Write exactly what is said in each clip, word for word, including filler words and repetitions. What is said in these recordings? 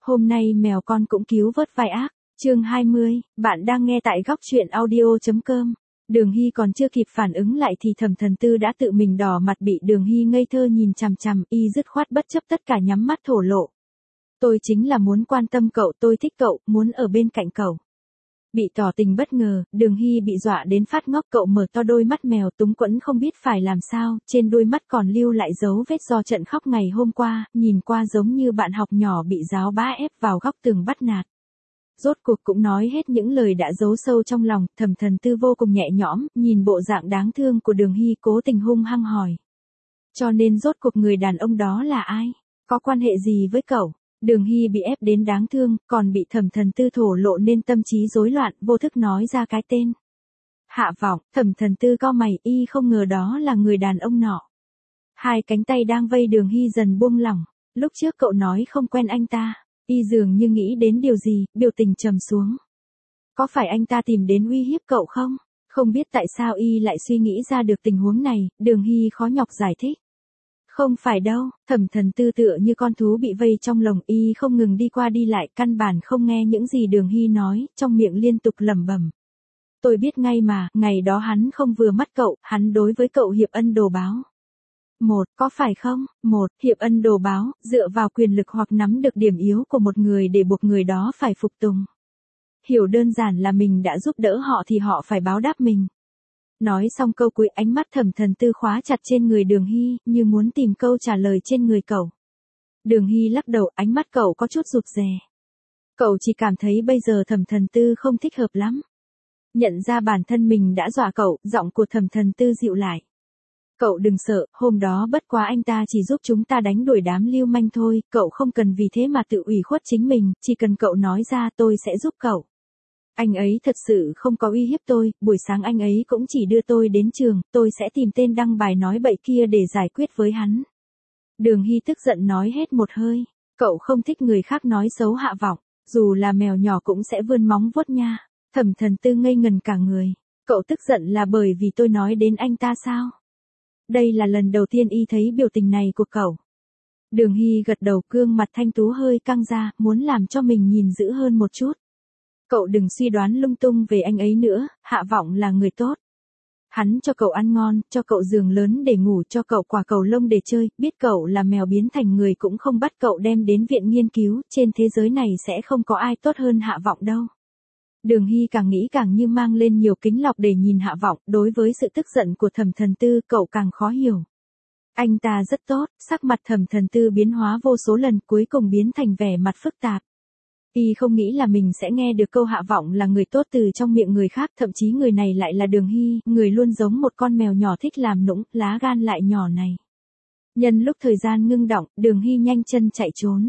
Hôm nay mèo con cũng cứu vớt vai ác. Chương hai mươi, bạn đang nghe tại góc truyện audio chấm com. Đường Hy còn chưa kịp phản ứng lại thì Thẩm Thần Tư đã tự mình đỏ mặt bị Đường Hy ngây thơ nhìn chằm chằm, y dứt khoát bất chấp tất cả nhắm mắt thổ lộ. Tôi chính là muốn quan tâm cậu, tôi thích cậu, muốn ở bên cạnh cậu. Bị tỏ tình bất ngờ, Đường Hy bị dọa đến phát ngốc, cậu mở to đôi mắt mèo túng quẫn không biết phải làm sao, trên đôi mắt còn lưu lại dấu vết do trận khóc ngày hôm qua, nhìn qua giống như bạn học nhỏ bị giáo bá ép vào góc tường bắt nạt. Rốt cuộc cũng nói hết những lời đã giấu sâu trong lòng, Thẩm Thần Tư vô cùng nhẹ nhõm, nhìn bộ dạng đáng thương của Đường Hy cố tình hung hăng hỏi. Cho nên rốt cuộc người đàn ông đó là ai? Có quan hệ gì với cậu? Đường Hy bị ép đến đáng thương, còn bị Thẩm Thần Tư thổ lộ nên tâm trí rối loạn, vô thức nói ra cái tên. Hạ Vọng. Thẩm Thần Tư cau mày, y không ngờ đó là người đàn ông nọ. Hai cánh tay đang vây Đường Hy dần buông lỏng, lúc trước cậu nói không quen anh ta, y dường như nghĩ đến điều gì, biểu tình trầm xuống. Có phải anh ta tìm đến uy hiếp cậu không? Không biết tại sao y lại suy nghĩ ra được tình huống này, Đường Hy khó nhọc giải thích. Không phải đâu, Thẩm Thần Tư tựa như con thú bị vây trong lồng, y không ngừng đi qua đi lại, căn bản không nghe những gì Đường Hy nói, trong miệng liên tục lẩm bẩm. Tôi biết ngay mà, ngày đó hắn không vừa mắt cậu, hắn đối với cậu hiệp ân đồ báo. Một, có phải không? Một, hiệp ân đồ báo, dựa vào quyền lực hoặc nắm được điểm yếu của một người để buộc người đó phải phục tùng. Hiểu đơn giản là mình đã giúp đỡ họ thì họ phải báo đáp mình. Nói xong câu cuối, ánh mắt Thẩm Thần Tư khóa chặt trên người Đường Hy, như muốn tìm câu trả lời trên người cậu. Đường Hy lắc đầu, ánh mắt cậu có chút rụt rè. Cậu chỉ cảm thấy bây giờ Thẩm Thần Tư không thích hợp lắm. Nhận ra bản thân mình đã dọa cậu, giọng của Thẩm Thần Tư dịu lại. Cậu đừng sợ, hôm đó bất quá anh ta chỉ giúp chúng ta đánh đuổi đám lưu manh thôi, cậu không cần vì thế mà tự ủy khuất chính mình, chỉ cần cậu nói ra tôi sẽ giúp cậu. Anh ấy thật sự không có uy hiếp tôi, buổi sáng anh ấy cũng chỉ đưa tôi đến trường, tôi sẽ tìm tên đăng bài nói bậy kia để giải quyết với hắn. Đường Hy tức giận nói hết một hơi, cậu không thích người khác nói xấu Hạ Vọng, dù là mèo nhỏ cũng sẽ vươn móng vuốt nha. Thẩm Thần Tư ngây ngần cả người, cậu tức giận là bởi vì tôi nói đến anh ta sao? Đây là lần đầu tiên y thấy biểu tình này của cậu. Đường Hy gật đầu, gương mặt thanh tú hơi căng ra, muốn làm cho mình nhìn dữ hơn một chút. Cậu đừng suy đoán lung tung về anh ấy nữa, Hạ Vọng là người tốt. Hắn cho cậu ăn ngon, cho cậu giường lớn để ngủ, cho cậu quả cầu lông để chơi, biết cậu là mèo biến thành người cũng không bắt cậu đem đến viện nghiên cứu, trên thế giới này sẽ không có ai tốt hơn Hạ Vọng đâu. Đường Hy càng nghĩ càng như mang lên nhiều kính lọc để nhìn Hạ Vọng, đối với sự tức giận của Thẩm Thần Tư cậu càng khó hiểu. Anh ta rất tốt, sắc mặt Thẩm Thần Tư biến hóa vô số lần cuối cùng biến thành vẻ mặt phức tạp. Y không nghĩ là mình sẽ nghe được câu Hạ Vọng là người tốt từ trong miệng người khác, thậm chí người này lại là Đường Hy, người luôn giống một con mèo nhỏ thích làm nũng, lá gan lại nhỏ này. Nhân lúc thời gian ngưng đọng, Đường Hy nhanh chân chạy trốn.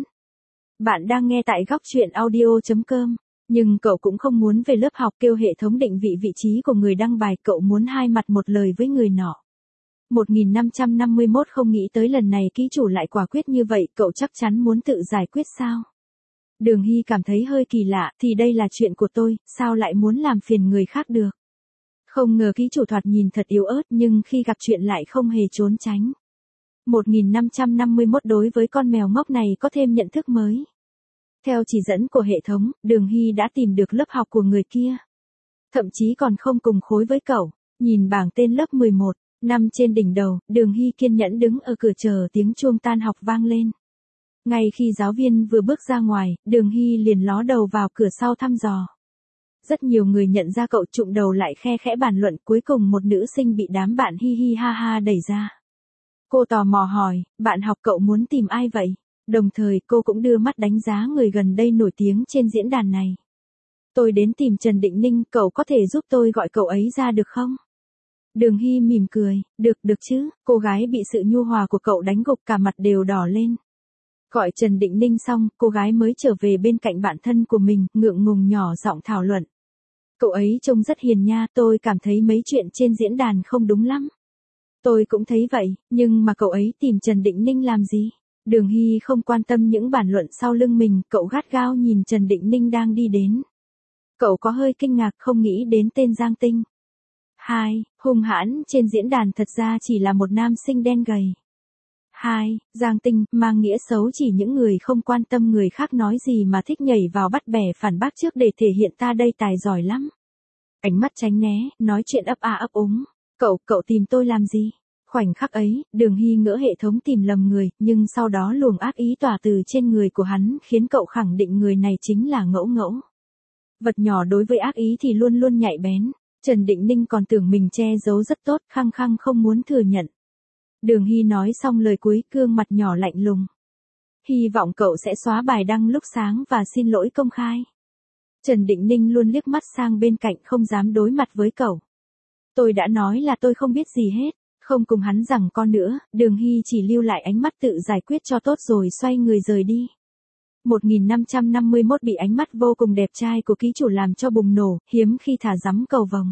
Bạn đang nghe tại góc truyện audio chấm com. Nhưng cậu cũng không muốn về lớp học kêu hệ thống định vị vị trí của người đăng bài, cậu muốn hai mặt một lời với người nọ. một nghìn năm trăm năm mươi mốt không nghĩ tới lần này ký chủ lại quả quyết như vậy, cậu chắc chắn muốn tự giải quyết sao? Đường Hy cảm thấy hơi kỳ lạ, thì đây là chuyện của tôi, sao lại muốn làm phiền người khác được? Không ngờ ký chủ thoạt nhìn thật yếu ớt nhưng khi gặp chuyện lại không hề trốn tránh. một nghìn năm trăm năm mươi mốt đối với con mèo ngốc này có thêm nhận thức mới. Theo chỉ dẫn của hệ thống, Đường Hy đã tìm được lớp học của người kia. Thậm chí còn không cùng khối với cậu, nhìn bảng tên lớp mười một, năm trên đỉnh đầu, Đường Hy kiên nhẫn đứng ở cửa chờ tiếng chuông tan học vang lên. Ngay khi giáo viên vừa bước ra ngoài, Đường Hy liền ló đầu vào cửa sau thăm dò. Rất nhiều người nhận ra cậu, trụm đầu lại khe khẽ bàn luận, cuối cùng một nữ sinh bị đám bạn hi hi ha ha đẩy ra. Cô tò mò hỏi, bạn học cậu muốn tìm ai vậy? Đồng thời cô cũng đưa mắt đánh giá người gần đây nổi tiếng trên diễn đàn này. Tôi đến tìm Trần Định Ninh, cậu có thể giúp tôi gọi cậu ấy ra được không? Đường Hy mỉm cười, được, được chứ, cô gái bị sự nhu hòa của cậu đánh gục cả mặt đều đỏ lên. Gọi Trần Định Ninh xong, cô gái mới trở về bên cạnh bạn thân của mình, ngượng ngùng nhỏ giọng thảo luận. Cậu ấy trông rất hiền nha, tôi cảm thấy mấy chuyện trên diễn đàn không đúng lắm. Tôi cũng thấy vậy, nhưng mà cậu ấy tìm Trần Định Ninh làm gì? Đường Hy không quan tâm những bàn luận sau lưng mình, cậu gắt gao nhìn Trần Định Ninh đang đi đến. Cậu có hơi kinh ngạc không nghĩ đến tên Giang Tinh. Hai, hung hãn trên diễn đàn thật ra chỉ là một nam sinh đen gầy. hai. Giang tinh, mang nghĩa xấu chỉ những người không quan tâm người khác nói gì mà thích nhảy vào bắt bẻ phản bác trước để thể hiện ta đây tài giỏi lắm. Ánh mắt tránh né, nói chuyện ấp a ấp úng. Cậu, cậu tìm tôi làm gì? Khoảnh khắc ấy, Đường Hy ngỡ hệ thống tìm lầm người, nhưng sau đó luồng ác ý tỏa từ trên người của hắn khiến cậu khẳng định người này chính là Ngẫu Ngẫu. Vật nhỏ đối với ác ý thì luôn luôn nhạy bén. Trần Định Ninh còn tưởng mình che giấu rất tốt, khăng khăng không muốn thừa nhận. Đường Hy nói xong lời cuối, gương mặt nhỏ lạnh lùng. Hy vọng cậu sẽ xóa bài đăng lúc sáng và xin lỗi công khai. Trần Định Ninh luôn liếc mắt sang bên cạnh không dám đối mặt với cậu. Tôi đã nói là tôi không biết gì hết, không cùng hắn giằng co nữa, Đường Hy chỉ lưu lại ánh mắt tự giải quyết cho tốt rồi xoay người rời đi. một nghìn năm trăm năm mươi mốt bị ánh mắt vô cùng đẹp trai của ký chủ làm cho bùng nổ, hiếm khi thả rắm cầu vồng.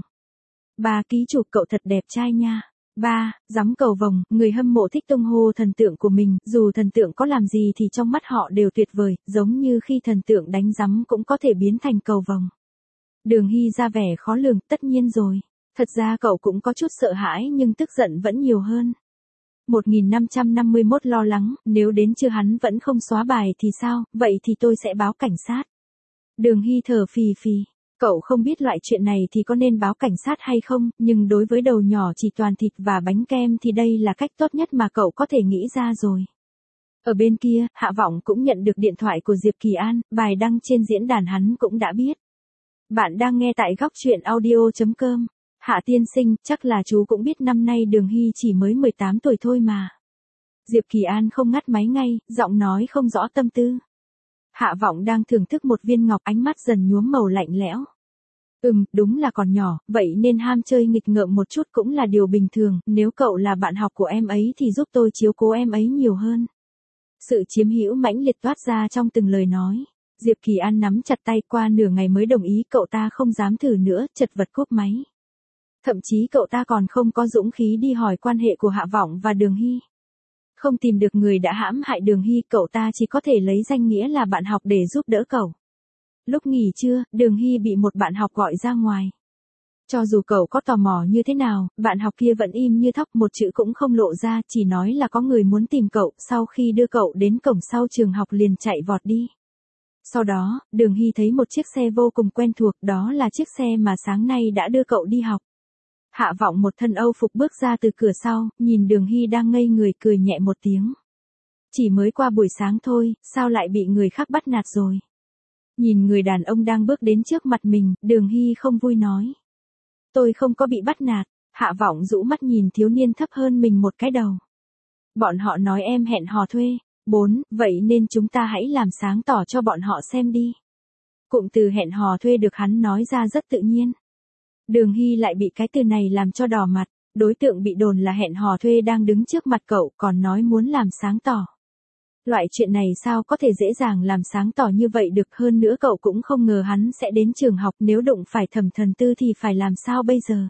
Ba ký chủ cậu thật đẹp trai nha. Ba, rắm cầu vồng, người hâm mộ thích tung hô thần tượng của mình, dù thần tượng có làm gì thì trong mắt họ đều tuyệt vời, giống như khi thần tượng đánh rắm cũng có thể biến thành cầu vồng. Đường Hy ra vẻ khó lường, tất nhiên rồi. Thật ra cậu cũng có chút sợ hãi nhưng tức giận vẫn nhiều hơn. một nghìn năm trăm năm mươi mốt lo lắng, nếu đến trưa hắn vẫn không xóa bài thì sao, vậy thì tôi sẽ báo cảnh sát. Đường Hy thở phì phì. Cậu không biết loại chuyện này thì có nên báo cảnh sát hay không, nhưng đối với đầu nhỏ chỉ toàn thịt và bánh kem thì đây là cách tốt nhất mà cậu có thể nghĩ ra rồi. Ở bên kia, Hạ Vọng cũng nhận được điện thoại của Diệp Kỳ An, bài đăng trên diễn đàn hắn cũng đã biết. Bạn đang nghe tại góc truyện audio chấm com. Hạ tiên sinh, chắc là chú cũng biết năm nay Đường Hy chỉ mới mười tám tuổi thôi mà. Diệp Kỳ An không ngắt máy ngay, giọng nói không rõ tâm tư. Hạ Vọng đang thưởng thức một viên ngọc, ánh mắt dần nhuốm màu lạnh lẽo. Ừm, đúng là còn nhỏ, vậy nên ham chơi nghịch ngợm một chút cũng là điều bình thường, nếu cậu là bạn học của em ấy thì giúp tôi chiếu cố em ấy nhiều hơn. Sự chiếm hữu mãnh liệt toát ra trong từng lời nói. Diệp Kỳ An nắm chặt tay, qua nửa ngày mới đồng ý, cậu ta không dám thử nữa, chật vật cúp máy. Thậm chí cậu ta còn không có dũng khí đi hỏi quan hệ của Hạ Vọng và Đường Hy. Không tìm được người đã hãm hại Đường Hy, cậu ta chỉ có thể lấy danh nghĩa là bạn học để giúp đỡ cậu. Lúc nghỉ trưa, Đường Hy bị một bạn học gọi ra ngoài. Cho dù cậu có tò mò như thế nào, bạn học kia vẫn im như thóc, một chữ cũng không lộ ra, chỉ nói là có người muốn tìm cậu, sau khi đưa cậu đến cổng sau trường học liền chạy vọt đi. Sau đó, Đường Hy thấy một chiếc xe vô cùng quen thuộc, đó là chiếc xe mà sáng nay đã đưa cậu đi học. Hạ Vọng một thân Âu phục bước ra từ cửa sau, nhìn Đường Hy đang ngây người cười nhẹ một tiếng. Chỉ mới qua buổi sáng thôi, sao lại bị người khác bắt nạt rồi? Nhìn người đàn ông đang bước đến trước mặt mình, Đường Hy không vui nói. Tôi không có bị bắt nạt. Hạ Vọng rũ mắt nhìn thiếu niên thấp hơn mình một cái đầu. Bọn họ nói em hẹn hò thuê. Bốn, vậy nên chúng ta hãy làm sáng tỏ cho bọn họ xem đi. Cụm từ hẹn hò thuê được hắn nói ra rất tự nhiên. Đường Hy lại bị cái từ này làm cho đỏ mặt, đối tượng bị đồn là hẹn hò thuê đang đứng trước mặt cậu còn nói muốn làm sáng tỏ. Loại chuyện này sao có thể dễ dàng làm sáng tỏ như vậy được, hơn nữa cậu cũng không ngờ hắn sẽ đến trường học, nếu đụng phải Thẩm Thần Tư thì phải làm sao bây giờ.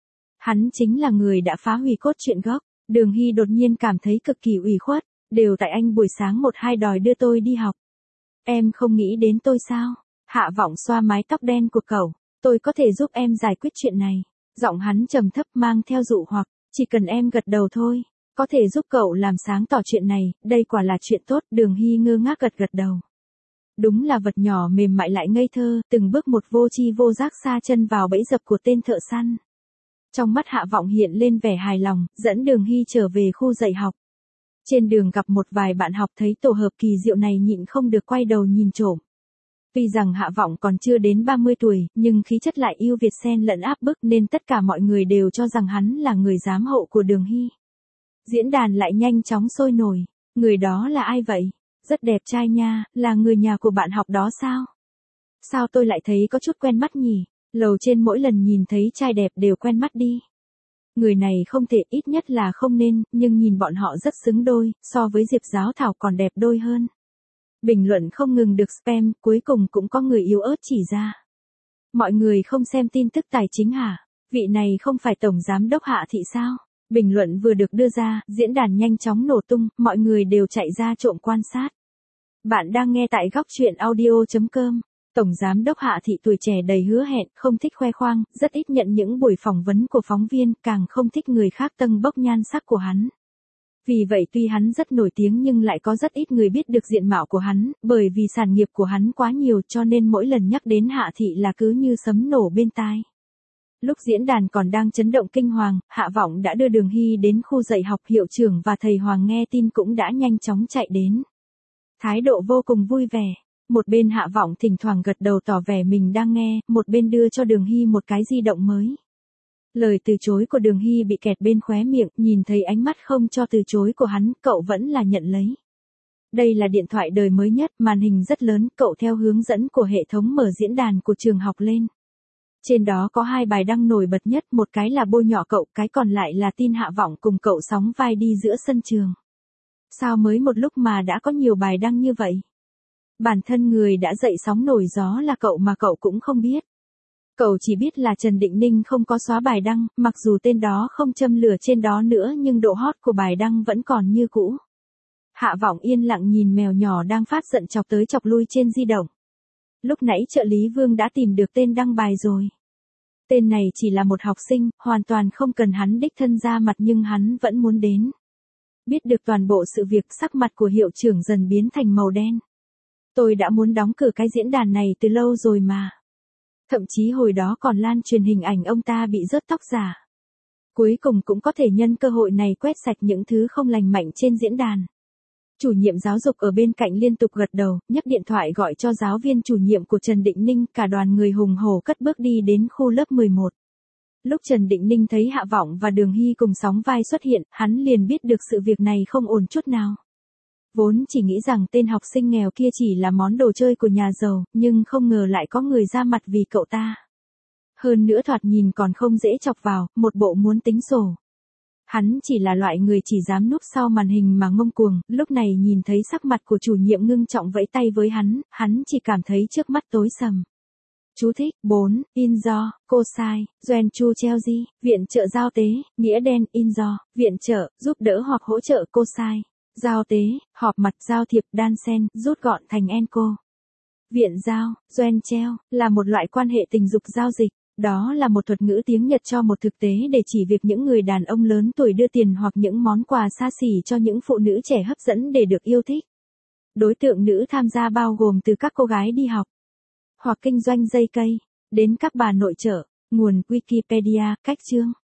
Hắn chính là người đã phá hủy cốt truyện gốc. Đường Hy đột nhiên cảm thấy cực kỳ ủy khuất, đều tại anh buổi sáng một hai đòi đưa tôi đi học. Em không nghĩ đến tôi sao? Hạ Vọng xoa mái tóc đen của cậu. Tôi có thể giúp em giải quyết chuyện này. Giọng hắn trầm thấp mang theo dụ hoặc, chỉ cần em gật đầu thôi, có thể giúp cậu làm sáng tỏ chuyện này, đây quả là chuyện tốt. Đường Hy ngơ ngác gật gật đầu. Đúng là vật nhỏ mềm mại lại ngây thơ, từng bước một vô tri vô giác sa chân vào bẫy dập của tên thợ săn. Trong mắt Hạ Vọng hiện lên vẻ hài lòng, dẫn Đường Hy trở về khu dạy học. Trên đường gặp một vài bạn học thấy tổ hợp kỳ diệu này nhịn không được quay đầu nhìn trộm. Tuy rằng Hạ Vọng còn chưa đến ba mươi tuổi, nhưng khí chất lại yêu Việt xen lẫn áp bức nên tất cả mọi người đều cho rằng hắn là người giám hộ của Đường Hy. Diễn đàn lại nhanh chóng sôi nổi. Người đó là ai vậy? Rất đẹp trai nha, là người nhà của bạn học đó sao? Sao tôi lại thấy có chút quen mắt nhỉ? Lầu trên mỗi lần nhìn thấy trai đẹp đều quen mắt đi. Người này không thể, ít nhất là không nên, nhưng nhìn bọn họ rất xứng đôi, so với Diệp Giáo Thảo còn đẹp đôi hơn. Bình luận không ngừng được spam, cuối cùng cũng có người yếu ớt chỉ ra. Mọi người không xem tin tức tài chính hả? Vị này không phải Tổng Giám đốc Hạ Thị sao? Bình luận vừa được đưa ra, diễn đàn nhanh chóng nổ tung, mọi người đều chạy ra trộm quan sát. Bạn đang nghe tại góc truyện audio chấm com. Tổng Giám đốc Hạ Thị tuổi trẻ đầy hứa hẹn, không thích khoe khoang, rất ít nhận những buổi phỏng vấn của phóng viên, càng không thích người khác tâng bốc nhan sắc của hắn. Vì vậy tuy hắn rất nổi tiếng nhưng lại có rất ít người biết được diện mạo của hắn, bởi vì sản nghiệp của hắn quá nhiều cho nên mỗi lần nhắc đến Hạ Thị là cứ như sấm nổ bên tai. Lúc diễn đàn còn đang chấn động kinh hoàng, Hạ Vọng đã đưa Đường Hy đến khu dạy học, hiệu trưởng và thầy Hoàng nghe tin cũng đã nhanh chóng chạy đến. Thái độ vô cùng vui vẻ. Một bên Hạ Vọng thỉnh thoảng gật đầu tỏ vẻ mình đang nghe, một bên đưa cho Đường Hy một cái di động mới. Lời từ chối của Đường Hy bị kẹt bên khóe miệng, nhìn thấy ánh mắt không cho từ chối của hắn, cậu vẫn là nhận lấy. Đây là điện thoại đời mới nhất, màn hình rất lớn, cậu theo hướng dẫn của hệ thống mở diễn đàn của trường học lên. Trên đó có hai bài đăng nổi bật nhất, một cái là bôi nhọ cậu, cái còn lại là tin Hạ Vọng cùng cậu sóng vai đi giữa sân trường. Sao mới một lúc mà đã có nhiều bài đăng như vậy? Bản thân người đã dậy sóng nổi gió là cậu mà cậu cũng không biết. Cậu chỉ biết là Trần Định Ninh không có xóa bài đăng, mặc dù tên đó không châm lửa trên đó nữa nhưng độ hot của bài đăng vẫn còn như cũ. Hạ Vọng yên lặng nhìn mèo nhỏ đang phát giận chọc tới chọc lui trên di động. Lúc nãy trợ lý Vương đã tìm được tên đăng bài rồi. Tên này chỉ là một học sinh, hoàn toàn không cần hắn đích thân ra mặt nhưng hắn vẫn muốn đến. Biết được toàn bộ sự việc, sắc mặt của hiệu trưởng dần biến thành màu đen. Tôi đã muốn đóng cửa cái diễn đàn này từ lâu rồi mà. Thậm chí hồi đó còn lan truyền hình ảnh ông ta bị rớt tóc giả. Cuối cùng cũng có thể nhân cơ hội này quét sạch những thứ không lành mạnh trên diễn đàn. Chủ nhiệm giáo dục ở bên cạnh liên tục gật đầu, nhấc điện thoại gọi cho giáo viên chủ nhiệm của Trần Định Ninh, cả đoàn người hùng hổ cất bước đi đến khu lớp mười một. Lúc Trần Định Ninh thấy Hạ Vọng và Đường Hy cùng sóng vai xuất hiện, hắn liền biết được sự việc này không ổn chút nào. Vốn chỉ nghĩ rằng tên học sinh nghèo kia chỉ là món đồ chơi của nhà giàu, nhưng không ngờ lại có người ra mặt vì cậu ta. Hơn nữa thoạt nhìn còn không dễ chọc vào, một bộ muốn tính sổ. Hắn chỉ là loại người chỉ dám núp sau màn hình mà ngông cuồng, lúc này nhìn thấy sắc mặt của chủ nhiệm ngưng trọng vẫy tay với hắn, hắn chỉ cảm thấy trước mắt tối sầm. Chú thích, bốn, in do, cô sai, Doen Chu Chelsea, viện trợ giao tế, nghĩa đen, in do, viện trợ, giúp đỡ hoặc hỗ trợ cô sai. Giao tế, họp mặt, giao thiệp, đan sen, rút gọn thành enco. Viện giao, Doen Treo, là một loại quan hệ tình dục giao dịch. Đó là một thuật ngữ tiếng Nhật cho một thực tế để chỉ việc những người đàn ông lớn tuổi đưa tiền hoặc những món quà xa xỉ cho những phụ nữ trẻ hấp dẫn để được yêu thích. Đối tượng nữ tham gia bao gồm từ các cô gái đi học hoặc kinh doanh dây cây, đến các bà nội trợ. Nguồn Wikipedia, cách chương.